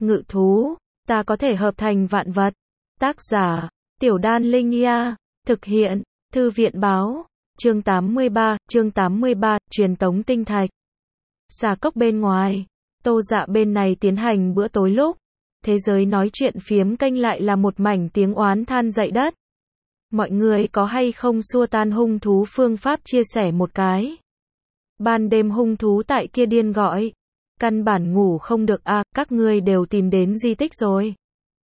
Ngự thú, ta có thể hợp thành vạn vật. Tác giả, Tiểu Đan Linh Nha. Thực hiện, Thư viện báo. Chương 83, truyền tống tinh thạch. Xà cốc bên ngoài, Tô Dạ bên này tiến hành bữa tối lúc, thế giới nói chuyện phiếm kênh lại là một mảnh tiếng oán than dậy đất. Mọi người có hay không xua tan hung thú phương pháp chia sẻ một cái. Ban đêm hung thú tại kia điên gọi. Căn bản ngủ không được à, các ngươi đều tìm đến di tích rồi.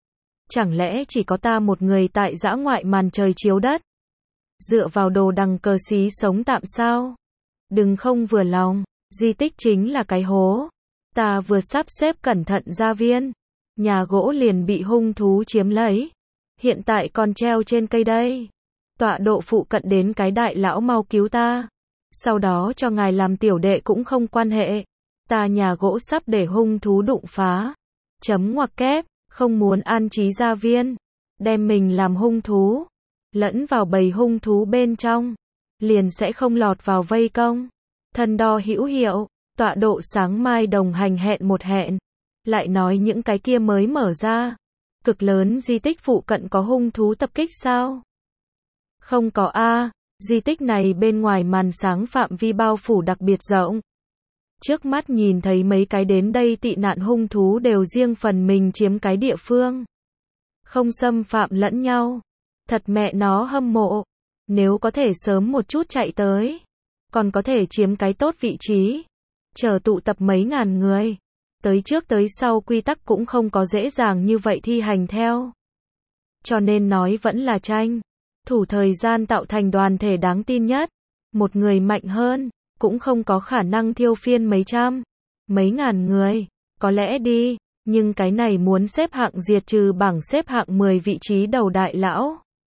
Chẳng lẽ chỉ có ta một người tại dã ngoại màn trời chiếu đất? Dựa vào đồ đằng cờ xí sống tạm sao? Đừng không vừa lòng, di tích chính là cái hố. Ta vừa sắp xếp cẩn thận gia viên, nhà gỗ liền bị hung thú chiếm lấy. Hiện tại còn treo trên cây đây. Tọa độ phụ cận đến cái đại lão mau cứu ta. Sau đó cho ngài làm tiểu đệ cũng không quan hệ. Ta nhà gỗ sắp để hung thú đụng phá. Chấm ngoặc kép, không muốn an trí gia viên. Đem mình làm hung thú. Lẫn vào bầy hung thú bên trong. Liền sẽ không lọt vào vây công. Thân đo hữu hiệu, tọa độ sáng mai đồng hành hẹn một hẹn. Lại nói những cái kia mới mở ra. Cực lớn di tích phụ cận có hung thú tập kích sao? Không có a, di tích này bên ngoài màn sáng phạm vi bao phủ đặc biệt rộng. Trước mắt nhìn thấy mấy cái đến đây tị nạn hung thú đều riêng phần mình chiếm cái địa phương. Không xâm phạm lẫn nhau. Thật mẹ nó hâm mộ. Nếu có thể sớm một chút chạy tới. Còn có thể chiếm cái tốt vị trí. Chờ tụ tập mấy ngàn người. Tới trước tới sau quy tắc cũng không có dễ dàng như vậy thi hành theo. Cho nên nói vẫn là tranh thủ thời gian tạo thành đoàn thể đáng tin nhất. Một người mạnh hơn, cũng không có khả năng thiêu phiên mấy trăm, mấy ngàn người. Có lẽ đi, nhưng cái này muốn xếp hạng diệt trừ bảng xếp hạng 10 vị trí đầu đại lão.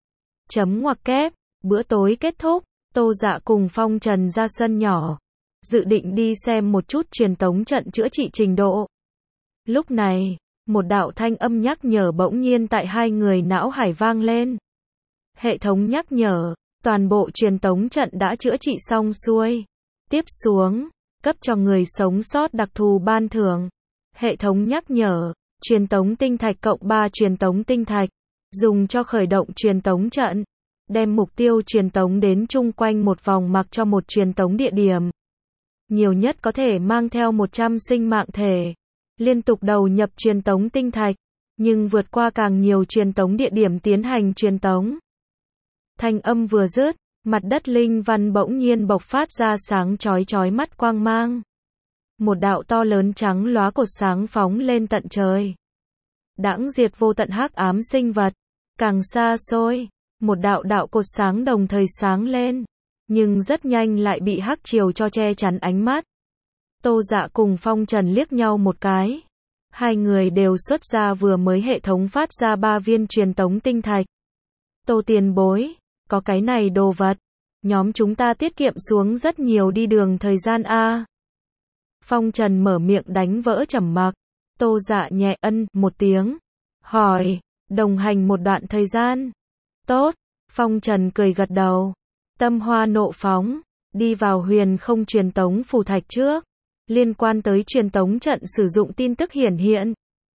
Chấm ngoặc kép, bữa tối kết thúc, Tô Dạ cùng Phong Trần ra sân nhỏ. Dự định đi xem một chút truyền tống trận chữa trị trình độ. Lúc này, một đạo thanh âm nhắc nhở bỗng nhiên tại hai người não hải vang lên. Hệ thống nhắc nhở, toàn bộ truyền tống trận đã chữa trị xong xuôi. Tiếp xuống, cấp cho người sống sót đặc thù ban thưởng. Hệ thống nhắc nhở, truyền tống tinh thạch cộng 3 truyền tống tinh thạch, dùng cho khởi động truyền tống trận. Đem mục tiêu truyền tống đến chung quanh một vòng mặc cho một truyền tống địa điểm. Nhiều nhất có thể mang theo 100 sinh mạng thể. Liên tục đầu nhập truyền tống tinh thạch, nhưng vượt qua càng nhiều truyền tống địa điểm tiến hành truyền tống. Thanh âm vừa dứt, mặt đất linh văn bỗng nhiên bộc phát ra sáng chói chói mắt quang mang. Một đạo to lớn trắng lóa cột sáng phóng lên tận trời. Đãng diệt vô tận hắc ám sinh vật. Càng xa xôi, một đạo đạo cột sáng đồng thời sáng lên, nhưng rất nhanh lại bị hắc triều cho che chắn ánh mắt. Tô Dạ cùng Phong Trần liếc nhau một cái. Hai người đều xuất ra vừa mới hệ thống phát ra 3 viên truyền tống tinh thạch. Tô tiền bối, có cái này đồ vật, nhóm chúng ta tiết kiệm xuống rất nhiều đi đường thời gian a. Phong Trần mở miệng đánh vỡ trầm mặc. Tô Dạ nhẹ ân một tiếng, hỏi, đồng hành một đoạn thời gian. Tốt, Phong Trần cười gật đầu. Tâm hoa nộ phóng, đi vào huyền không truyền tống phù thạch trước. Liên quan tới truyền tống trận sử dụng tin tức hiển hiện.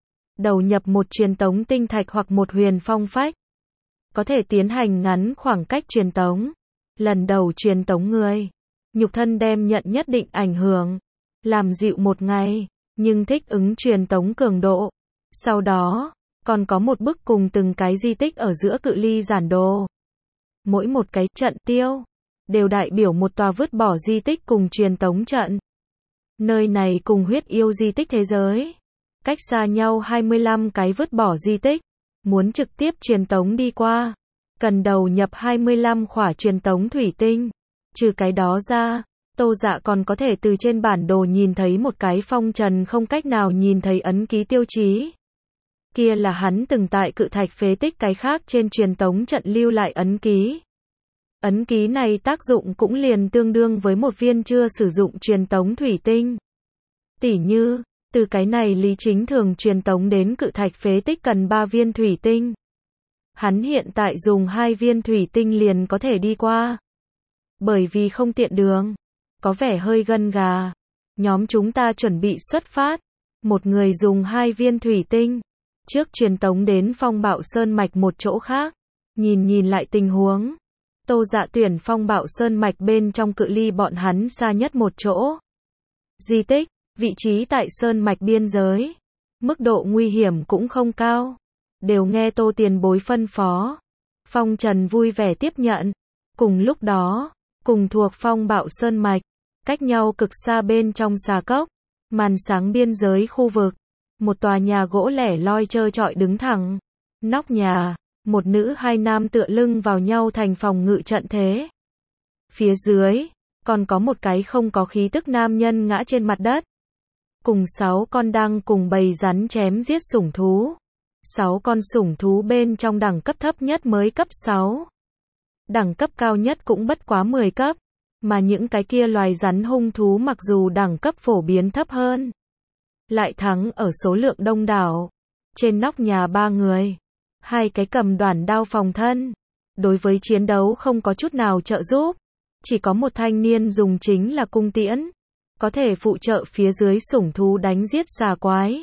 Đầu nhập một truyền tống tinh thạch hoặc một huyền phong phách. Có thể tiến hành ngắn khoảng cách truyền tống. Lần đầu truyền tống người. Nhục thân đem nhận nhất định ảnh hưởng. Làm dịu một ngày, nhưng thích ứng truyền tống cường độ. Sau đó, còn có một bức cùng từng cái di tích ở giữa cự ly giản đồ. Mỗi một cái trận tiêu, đều đại biểu một tòa vứt bỏ di tích cùng truyền tống trận. Nơi này cùng huyết yêu di tích thế giới. Cách xa nhau 25 cái vứt bỏ di tích. Muốn trực tiếp truyền tống đi qua. Cần đầu nhập 25 khỏa truyền tống thủy tinh. Trừ cái đó ra, Tô Dạ còn có thể từ trên bản đồ nhìn thấy một cái Phong Trần không cách nào nhìn thấy ấn ký tiêu chí. Kia là hắn từng tại cự thạch phế tích cái khác trên truyền tống trận lưu lại ấn ký. Ấn ký này tác dụng cũng liền tương đương với một viên chưa sử dụng truyền tống thủy tinh. Tỉ như, từ cái này Lý Chính Thường truyền tống đến cự thạch phế tích cần 3 viên thủy tinh. Hắn hiện tại dùng 2 viên thủy tinh liền có thể đi qua. Bởi vì không tiện đường, có vẻ hơi gân gà. Nhóm chúng ta chuẩn bị xuất phát. Một người dùng 2 viên thủy tinh. Trước truyền tống đến Phong Bạo Sơn Mạch một chỗ khác. Nhìn lại tình huống. Tô Dạ tuyển Phong Bạo Sơn Mạch bên trong cự ly bọn hắn xa nhất một chỗ. Di tích, vị trí tại Sơn Mạch biên giới. Mức độ nguy hiểm cũng không cao. Đều nghe Tô tiền bối phân phó. Phong Trần vui vẻ tiếp nhận. Cùng lúc đó, cùng thuộc Phong Bạo Sơn Mạch, cách nhau cực xa bên trong xà cốc, màn sáng biên giới khu vực, một tòa nhà gỗ lẻ loi trơ trọi đứng thẳng. Nóc nhà, một nữ hai nam tựa lưng vào nhau thành phòng ngự trận thế. Phía dưới, còn có một cái không có khí tức nam nhân ngã trên mặt đất. Cùng 6 con đang cùng bầy rắn chém giết sủng thú. 6 con sủng thú bên trong đẳng cấp thấp nhất mới cấp 6. Đẳng cấp cao nhất cũng bất quá 10 cấp. Mà những cái kia loài rắn hung thú mặc dù đẳng cấp phổ biến thấp hơn, lại thắng ở số lượng đông đảo. Trên nóc nhà 3 người. 2 cái cầm đoản đao phòng thân. Đối với chiến đấu không có chút nào trợ giúp. Chỉ có một thanh niên dùng chính là cung tiễn. Có thể phụ trợ phía dưới sủng thú đánh giết xà quái.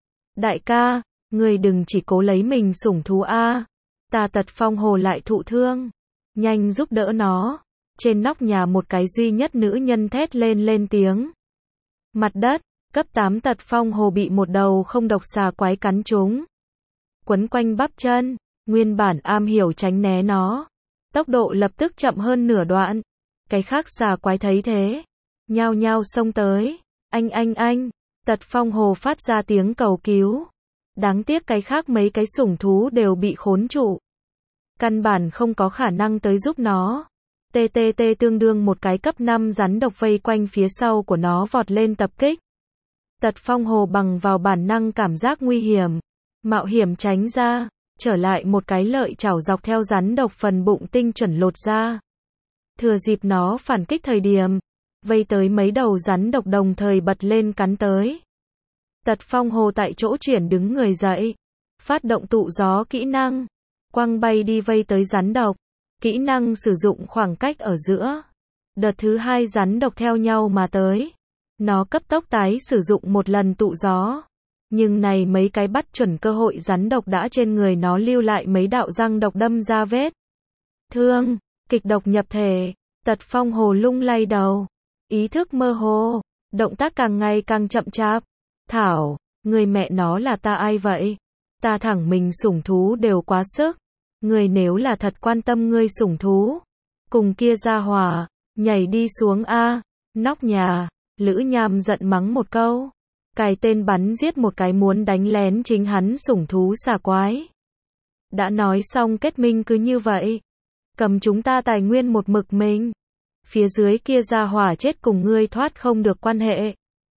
Đại ca, người đừng chỉ cố lấy mình sủng thú a. Ta Tật Phong Hồ lại thụ thương. Nhanh giúp đỡ nó. Trên nóc nhà một cái duy nhất nữ nhân thét lên tiếng. Mặt đất, cấp 8 Tật Phong Hồ bị một đầu không độc xà quái cắn trúng. Quấn quanh bắp chân, nguyên bản am hiểu tránh né nó. Tốc độ lập tức chậm hơn nửa đoạn. Cái khác xà quái thấy thế, nhao nhao xông tới. Anh, Tật Phong Hồ phát ra tiếng cầu cứu. Đáng tiếc cái khác mấy cái sủng thú đều bị khốn trụ. Căn bản không có khả năng tới giúp nó. TTT tương đương một cái cấp 5 rắn độc vây quanh phía sau của nó vọt lên tập kích. Tật Phong Hồ bằng vào bản năng cảm giác nguy hiểm, mạo hiểm tránh ra, trở lại một cái lợi chảo dọc theo rắn độc phần bụng tinh chuẩn lột ra. Thừa dịp nó phản kích thời điểm, vây tới mấy đầu rắn độc đồng thời bật lên cắn tới. Tật Phong Hồ tại chỗ chuyển đứng người dậy, phát động tụ gió kỹ năng, quăng bay đi vây tới rắn độc. Kỹ năng sử dụng khoảng cách ở giữa. Đợt thứ 2 rắn độc theo nhau mà tới. Nó cấp tốc tái sử dụng một lần tụ gió. Nhưng này mấy cái bắt chuẩn cơ hội rắn độc đã trên người nó lưu lại mấy đạo răng độc đâm ra vết thương, kịch độc nhập thể. Tật Phong Hồ lung lay đầu, ý thức mơ hồ, động tác càng ngày càng chậm chạp. Thảo, người mẹ nó là ta ai vậy? Ta thẳng mình sủng thú đều quá sức. Người nếu là thật quan tâm ngươi sủng thú, cùng kia ra hỏa, nhảy đi xuống a. Nóc nhà, Lữ Nham giận mắng một câu, cài tên bắn giết một cái muốn đánh lén chính hắn sủng thú xà quái. Đã nói xong kết minh cứ như vậy, cầm chúng ta tài nguyên một mực mình. Phía dưới kia ra hỏa chết cùng ngươi thoát không được quan hệ.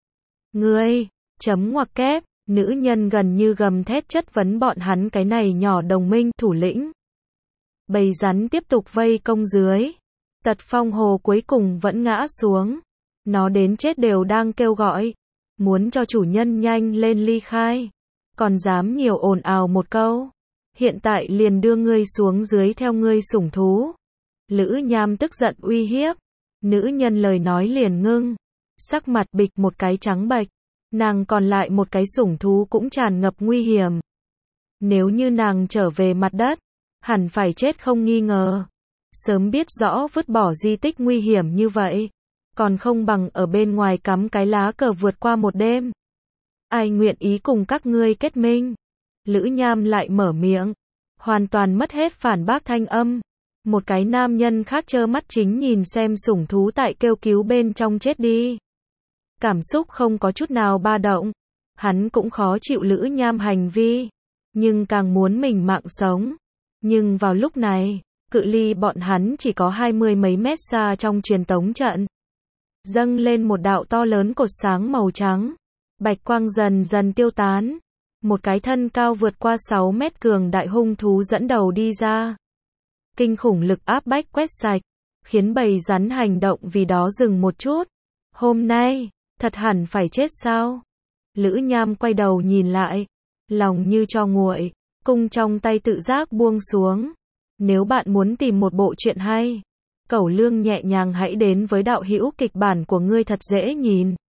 Ngươi, chấm ngoặc kép. Nữ nhân gần như gầm thét chất vấn bọn hắn cái này nhỏ đồng minh thủ lĩnh. Bầy rắn tiếp tục vây công dưới. Tật Phong Hồ cuối cùng vẫn ngã xuống. Nó đến chết đều đang kêu gọi. Muốn cho chủ nhân nhanh lên ly khai. Còn dám nhiều ồn ào một câu. Hiện tại liền đưa ngươi xuống dưới theo ngươi sủng thú. Lữ Nham tức giận uy hiếp. Nữ nhân lời nói liền ngưng. Sắc mặt bịch một cái trắng bệch. Nàng còn lại một cái sủng thú cũng tràn ngập nguy hiểm. Nếu như nàng trở về mặt đất, hẳn phải chết không nghi ngờ. Sớm biết rõ vứt bỏ di tích nguy hiểm như vậy, còn không bằng ở bên ngoài cắm cái lá cờ vượt qua một đêm. Ai nguyện ý cùng các ngươi kết minh? Lữ Nham lại mở miệng, hoàn toàn mất hết phản bác thanh âm. Một cái nam nhân khác trơ mắt chính nhìn xem sủng thú tại kêu cứu bên trong chết đi. Cảm xúc không có chút nào ba động. Hắn cũng khó chịu Lữ Nham hành vi, nhưng càng muốn mình mạng sống. Nhưng vào lúc này, cự ly bọn hắn chỉ có 20 mấy mét xa trong truyền tống trận. Dâng lên một đạo to lớn cột sáng màu trắng. Bạch quang dần dần tiêu tán. Một cái thân cao vượt qua 6 mét cường đại hung thú dẫn đầu đi ra. Kinh khủng lực áp bách quét sạch, khiến bầy rắn hành động vì đó dừng một chút. Hôm nay, thật hẳn phải chết sao? Lữ Nham quay đầu nhìn lại, lòng như tro nguội, cung trong tay tự giác buông xuống. Nếu bạn muốn tìm một bộ truyện hay, Cẩu Lương nhẹ nhàng hãy đến với đạo hữu kịch bản của ngươi thật dễ nhìn.